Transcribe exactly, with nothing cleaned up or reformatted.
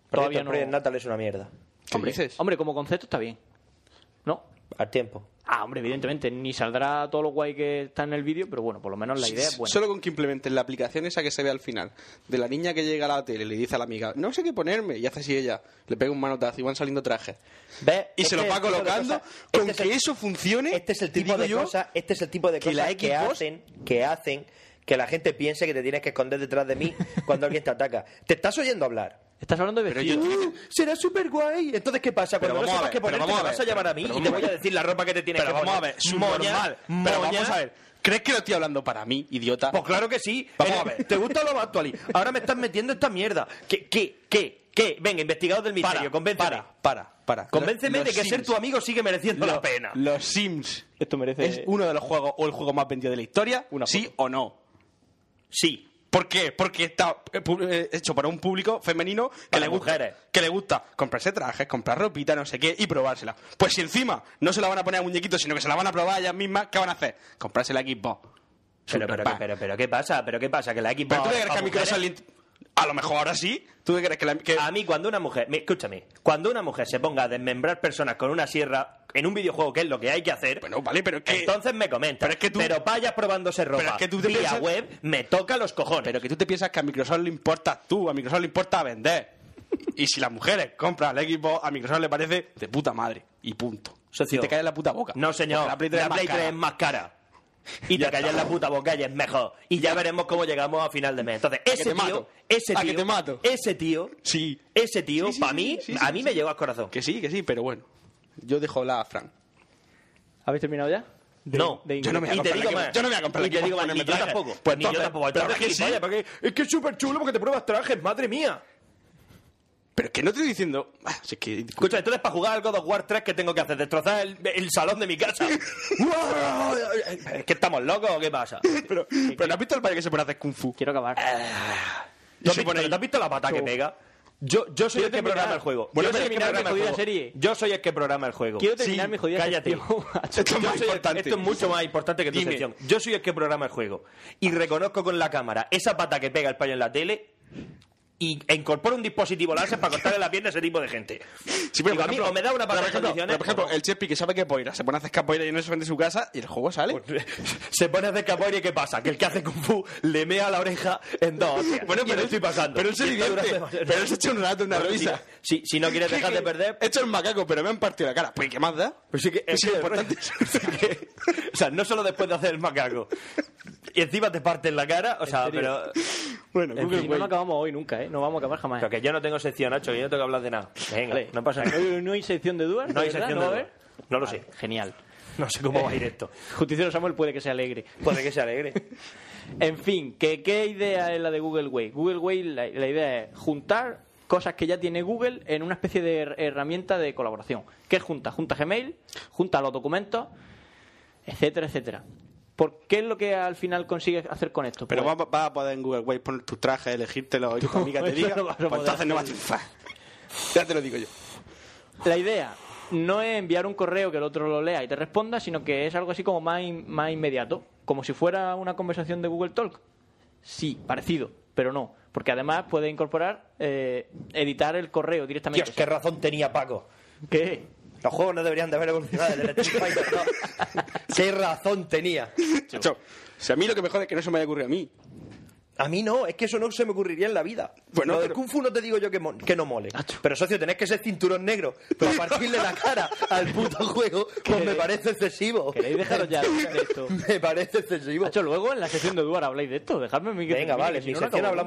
Todavía no. Project Natal es una mierda. Hombre, dices? hombre, como concepto está bien. ¿No? Al tiempo. Ah, hombre, evidentemente, ni saldrá todo lo guay que está en el vídeo, pero bueno, por lo menos la idea es buena. Solo con que implementen la aplicación esa que se ve al final, de la niña que llega a la tele y le dice a la amiga, no sé qué ponerme, y hace así ella, le pega un manotazo y van saliendo trajes. ¿Ves? Y este se lo va colocando, este con es que el, eso funcione. Este es el tipo de cosas, este es el tipo de que cosas la que Xbox... hacen, que hacen que la gente piense que te tienes que esconder detrás de mí cuando alguien te ataca. ¿Te estás oyendo hablar? Estás hablando de vestido. Uh, será súper guay. Entonces, ¿qué pasa? Cuando no sepas qué ponerte, me vas a llamar a mí y te voy a decir la ropa que te tienes que poner. Pero vamos a ver, subnormal. Pero vamos a ver, ¿crees que lo estoy hablando para mí, idiota? Pues claro que sí. Vamos a ver. ¿Te gusta lo actual? Ahora me estás metiendo esta mierda. ¿Qué? ¿Qué? ¿Qué? ¿Qué? Venga, investigador del misterio, para, convénceme. Para, para, para. Convénceme Los de que Sims. ser tu amigo sigue mereciendo Lo- la pena. Los Sims. Esto merece... ¿Es uno de los juegos o el juego más vendido de la historia? Una ¿Sí foto. o no? Sí. ¿Por qué? Porque está eh, pu- eh, hecho para un público femenino que Para le, gusta, mujeres. que le gusta comprarse trajes, comprar ropita, no sé qué, y probársela. Pues si encima no se la van a poner a muñequitos, sino que se la van a probar ellas mismas, ¿qué van a hacer? Comprarse la Xbox. Pero, pero, Superpack. pero, pero, ¿qué pasa? ¿Pero qué pasa? Que la Xbox... ¿Pero tú te crees a que a Microsoft le mujeres- int- a lo mejor ahora sí? ¿Tú te crees que, la, que... A mí, cuando una mujer... mi- Escúchame. Cuando una mujer se ponga a desmembrar personas con una sierra en un videojuego, que es lo que hay que hacer... Bueno, vale, pero es que... Entonces me comenta. Pero es que tú- Pero vayas probándose ropa Pero es que tú te vía piensas- web, me toca los cojones. Pero que tú te piensas que a Microsoft le importas tú, a Microsoft le importa vender. Y si las mujeres compran el Xbox, a Microsoft le parece de puta madre. Y punto. Socio. Y te cae en la puta boca. No, señor. Porque la Play tres es más tres cara. es más cara. Y te callas la puta boca y es mejor. Y ya veremos cómo llegamos a final de mes. Entonces, que ese te tío, mato. ese A tío, que te mato. ese tío, Sí. ese tío, Sí, sí, para sí, mí, sí, sí, a sí, mí sí. me llegó al corazón. Que sí, que sí, pero bueno. Yo dejo la a Fran. ¿Habéis terminado ya? De- No, de yo no me voy a y te comprar digo la más. Xbox. Yo no me voy a comprar la Y te Xbox digo más, para ni yo ponerme traje. tampoco. Pues Ni yo entonces, tampoco. pero Pero es que sí. vaya, porque es que es súper chulo porque te pruebas trajes, madre mía. Pero es que no te estoy diciendo... Ah, si es que... Escucha, entonces para jugar al God of War tres, ¿qué tengo que hacer? ¿Destrozar el, el salón de mi casa? ¿Es que estamos locos o qué pasa? Pero, pero ¿no has visto el payo que se pone a hacer Kung Fu? Quiero acabar. ¿Tú has, se visto, pone ahí. ¿tú has visto la pata que pega? Yo, yo soy Quiero el que terminar. programa el juego. Bueno, yo soy el que terminar mi programa el jodida juego. serie. Yo soy el que programa el juego. Quiero terminar Sí, mi jodida cállate. sección. Esto es Yo más soy el- importante. esto es mucho más importante que tu Dime. sección. Yo soy el que programa el juego. Y reconozco con la cámara esa pata que pega el payo en la tele y e incorporo un dispositivo láser para cortarle la pierna a ese tipo de gente. Sí, pero Digo, por a mí ejemplo, o me da una pero pata por en ejemplo, condiciones, pero por ejemplo, o no. el Chespi que sabe que poira, se pone a hacer capoeira y no se vende su casa y el juego sale. Se pone a hacer capoeira y ¿qué pasa? Que el que hace kung fu le mea la oreja en dos hostias. Bueno, Y pero me él- estoy pasando. pero él se Y está divierte. durando demasiado- Pero él se echa un rato, una Bueno, risa. Si, si no quieres dejar de perder... He hecho el macaco, pero me han partido la cara. Pues ¿qué más da? Pues sí que Pues sí, que- lo importante. sí que- o sea, no solo después de hacer el macaco y encima te parten la cara, o sea, serio? pero Bueno, En Google Si no, Way. no acabamos hoy nunca, ¿eh? No vamos a acabar jamás. pero que yo no tengo sección, Nacho, que yo no tengo que hablar de nada. Venga, Vale. no pasa nada. ¿No, no hay sección de dudas? No hay ¿De verdad? sección ¿No de va a dudas. haber? No lo Vale, sé. Genial. No sé cómo va a ir esto. Justiciero Samuel puede que sea alegre. Puede que sea alegre. En fin, ¿qué, qué idea es la de Google Way? Google Way, la, la idea es juntar cosas que ya tiene Google en una especie de her- herramienta de colaboración. ¿Qué es junta? Junta Gmail, junta los documentos, etcétera, etcétera. ¿Por qué es lo que al final consigues hacer con esto? Pero Pues- vas va a poder en Google Way poner tus trajes, elegírtelo y tu amiga te Eso diga. no vas a Pues poder entonces no vas a hacerlo. triunfar. Ya te lo digo yo. La idea no es enviar un correo que el otro lo lea y te responda, sino que es algo así como más, in- más inmediato, como si fuera una conversación de Google Talk. Sí, parecido, pero no, porque además puede incorporar, eh, editar el correo directamente. Dios, qué razón tenía Paco. ¿Qué? Los juegos no deberían de haber evolucionado desde el Street Fighter dos. Qué razón tenía. Chacho, si a mí lo que mejor es que no se me haya ocurrido a mí. A mí no, es que eso no se me ocurriría en la vida. Bueno, Lo del pero- Kung Fu no te digo yo que, mo- que no mole. Pero, socio, tenés que ser cinturón negro para partirle la cara al puto juego, pues me parece excesivo. ¿Queréis dejaros ya de esto? Me parece excesivo. Hacho, luego en la sección de Duar habláis de esto. Dejadme a mí que Venga, termine, vale, que si mi no, no sección acabo hablamos